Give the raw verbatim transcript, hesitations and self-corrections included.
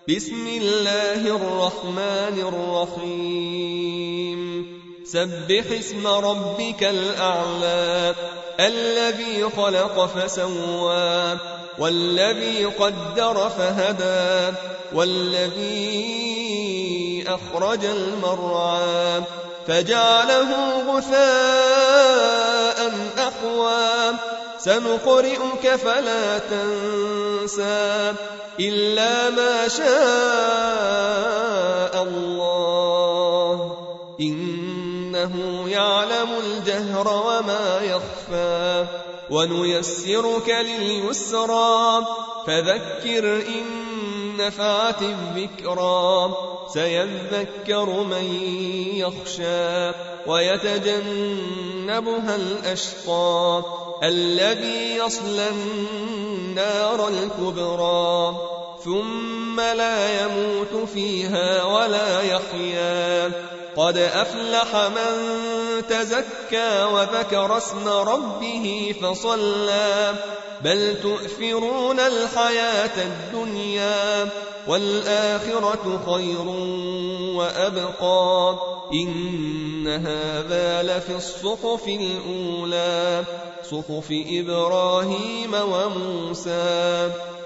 بسم الله الرحمن الرحيم سبح اسم ربك الأعلى الذي خلق فسوى والذي قدر فهدى والذي أخرج المرعى فجعله غثاء أحوى سنقرئك فلا تنسى إلا ما شاء الله إنه يعلم الجهر وما يخفى ونيسرك لليسرى فذكر إن نفعت الذكرى سيذكر من يخشى ويتجنبها الأشقى الذي يصلى النار الكبرى ثم لا يموت فيها ولا يحيا قد أفلح من تزكى وذكر اسم ربه فصلى بل تؤثرون الحياة الدنيا والآخرة خير وأبقى إن هذا لفي الصحف الأولى صحف إبراهيم وموسى